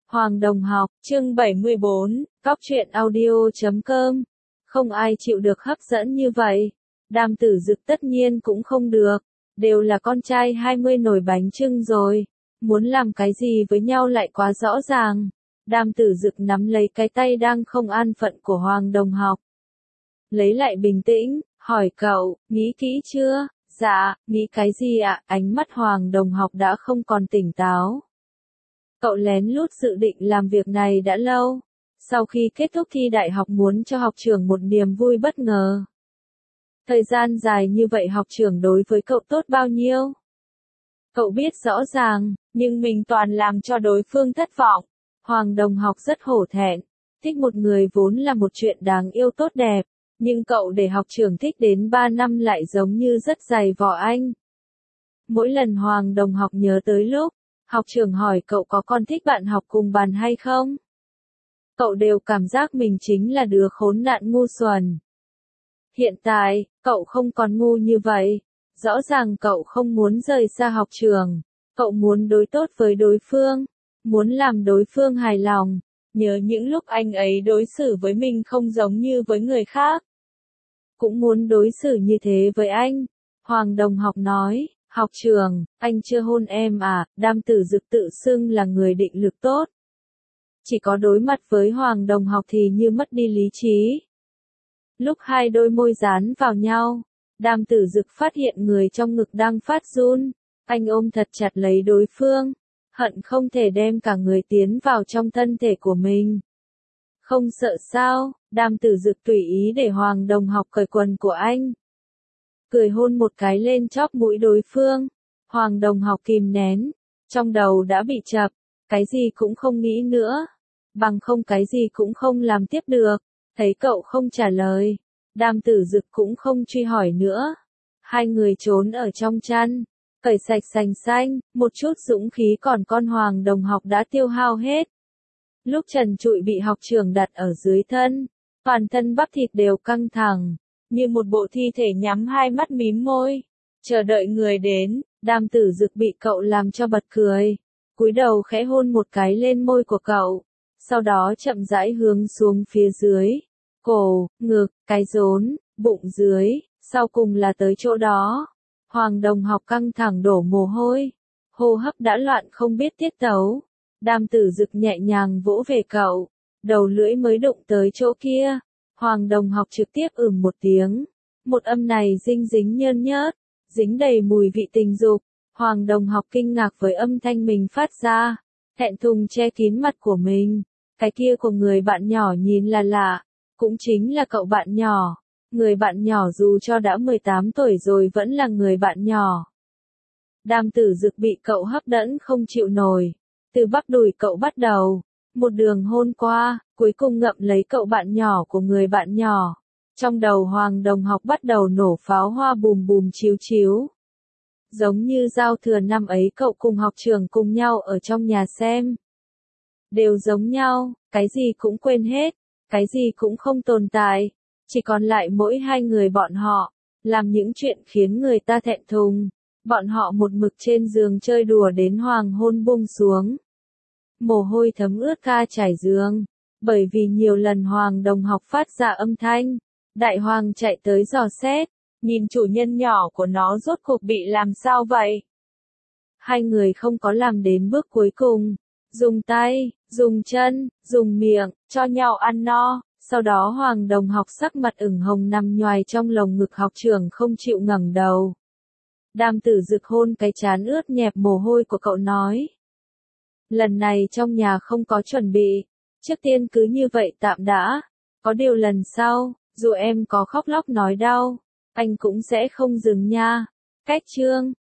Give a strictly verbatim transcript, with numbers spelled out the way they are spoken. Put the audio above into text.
Hoàng Đồng Học, chương bảy mươi bốn, cóc truyện audio chấm com. Không ai chịu được hấp dẫn như vậy. Đàm Tử Dực tất nhiên cũng không được. Đều là con trai hai mươi nồi bánh chưng rồi. Muốn làm cái gì với nhau lại quá rõ ràng. Đàm Tử Dực nắm lấy cái tay đang không an phận của Hoàng Đồng Học. Lấy lại bình tĩnh, hỏi cậu, nghĩ kỹ chưa? Dạ, nghĩ cái gì ạ? Ánh mắt Hoàng Đồng Học đã không còn tỉnh táo. Cậu lén lút dự định làm việc này đã lâu. Sau khi kết thúc thi đại học muốn cho học trưởng một niềm vui bất ngờ. Thời gian dài như vậy học trưởng đối với cậu tốt bao nhiêu? Cậu biết rõ ràng, nhưng mình toàn làm cho đối phương thất vọng. Hoàng Đồng Học rất hổ thẹn. Thích một người vốn là một chuyện đáng yêu tốt đẹp. Nhưng cậu để học trưởng thích đến ba năm lại giống như rất dày vò anh. Mỗi lần Hoàng Đồng Học nhớ tới lúc học trưởng hỏi cậu có còn thích bạn học cùng bàn hay không? Cậu đều cảm giác mình chính là đứa khốn nạn ngu xuẩn. Hiện tại, cậu không còn ngu như vậy. Rõ ràng cậu không muốn rời xa học trường. Cậu muốn đối tốt với đối phương. Muốn làm đối phương hài lòng. Nhớ những lúc anh ấy đối xử với mình không giống như với người khác. Cũng muốn đối xử như thế với anh. Hoàng Đồng Học nói. Học trường, anh chưa hôn em à? Đàm Tử Dực tự xưng là người định lực tốt. Chỉ có đối mặt với Hoàng Đồng Học thì như mất đi lý trí. Lúc hai đôi môi dán vào nhau, Đàm Tử Dực phát hiện người trong ngực đang phát run. Anh ôm thật chặt lấy đối phương, hận không thể đem cả người tiến vào trong thân thể của mình. Không sợ sao? Đàm Tử Dực tùy ý để Hoàng Đồng Học cởi quần của anh. Cười hôn một cái lên chóp mũi đối phương. Hoàng Đồng Học kìm nén. Trong đầu đã bị chập. Cái gì cũng không nghĩ nữa. Bằng không cái gì cũng không làm tiếp được. Thấy cậu không trả lời. Đàm Tử Dực cũng không truy hỏi nữa. Hai người trốn ở trong chăn. Cởi sạch sành xanh. Một chút dũng khí còn con Hoàng Đồng Học đã tiêu hao hết. Lúc trần trụi bị học trưởng đặt ở dưới thân. Toàn thân bắp thịt đều căng thẳng. Như một bộ thi thể nhắm hai mắt mím môi, chờ đợi người đến. Đàm Tử Dực bị cậu làm cho bật cười, cúi đầu khẽ hôn một cái lên môi của cậu, sau đó chậm rãi hướng xuống phía dưới, cổ, ngực, cái rốn, bụng dưới, sau cùng là tới chỗ đó. Hoàng Đồng Học căng thẳng đổ mồ hôi, hô hấp đã loạn không biết tiết tấu. Đàm Tử Dực nhẹ nhàng vỗ về cậu, đầu lưỡi mới đụng tới chỗ kia. Hoàng Đồng Học trực tiếp ừm một tiếng. Một âm này dinh dính nhơn nhớt, dính đầy mùi vị tình dục. Hoàng Đồng Học kinh ngạc với âm thanh mình phát ra, thẹn thùng che kín mặt của mình. Cái kia của người bạn nhỏ nhìn là lạ, cũng chính là cậu bạn nhỏ. Người bạn nhỏ dù cho đã mười tám tuổi rồi vẫn là người bạn nhỏ. Đàm Tử Dực bị cậu hấp dẫn không chịu nổi. Từ bắp đùi cậu bắt đầu. Một đường hôn qua, cuối cùng ngậm lấy cậu bạn nhỏ của người bạn nhỏ. Trong đầu Hoàng Đồng Học bắt đầu nổ pháo hoa bùm bùm chiếu chiếu. Giống như giao thừa năm ấy cậu cùng học trường cùng nhau ở trong nhà xem. Đều giống nhau, cái gì cũng quên hết, cái gì cũng không tồn tại. Chỉ còn lại mỗi hai người bọn họ, làm những chuyện khiến người ta thẹn thùng. Bọn họ một mực trên giường chơi đùa đến hoàng hôn buông xuống. Mồ hôi thấm ướt ca trải giường, bởi vì nhiều lần Hoàng Đồng Học phát ra âm thanh. Đại Hoàng chạy tới dò xét, nhìn chủ nhân nhỏ của nó rốt cuộc bị làm sao vậy. Hai người không có làm đến bước cuối cùng, dùng tay, dùng chân, dùng miệng, cho nhau ăn no. Sau đó Hoàng Đồng Học sắc mặt ửng hồng nằm nhoài trong lồng ngực học trưởng không chịu ngẩng đầu. Đàm Tử Dực hôn cái trán ướt nhẹp mồ hôi của cậu nói. Lần này trong nhà không có chuẩn bị, trước tiên cứ như vậy tạm đã, có điều lần sau, dù em có khóc lóc nói đau, anh cũng sẽ không dừng nha. Cách chương,